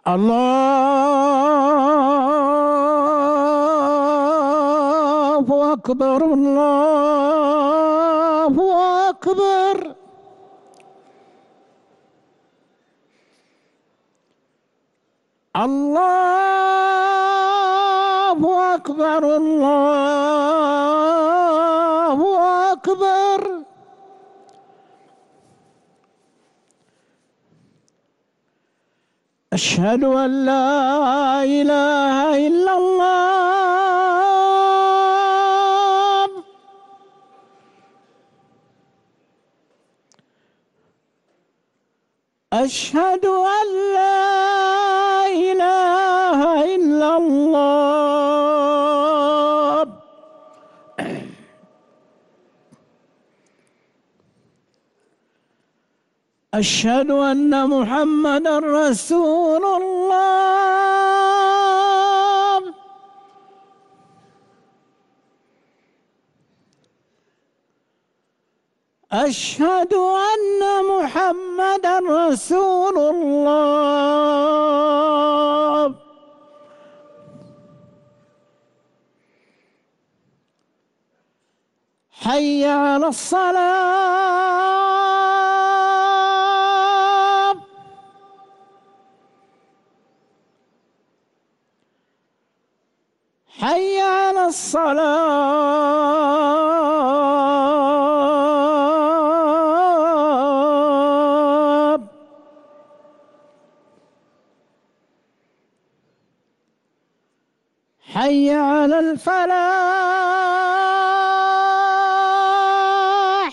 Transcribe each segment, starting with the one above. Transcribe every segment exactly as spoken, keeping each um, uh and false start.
الله أكبر الله أكبر. الله أكبر الله أكبر. أشهد أن لا إله إلا الله. أشهد أن لا إله إلا الله. أشهد أن محمدًا رسول الله. أشهد أن محمدًا رسول الله. حي على الصلاة. حي على الصلاة. حي على الفلاح.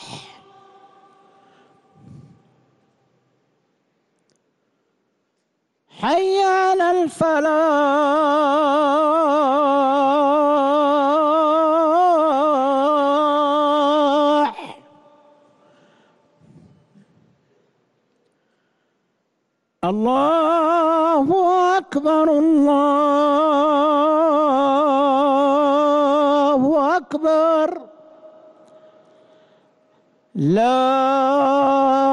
حي على الفلاح. الله أكبر الله أكبر. لا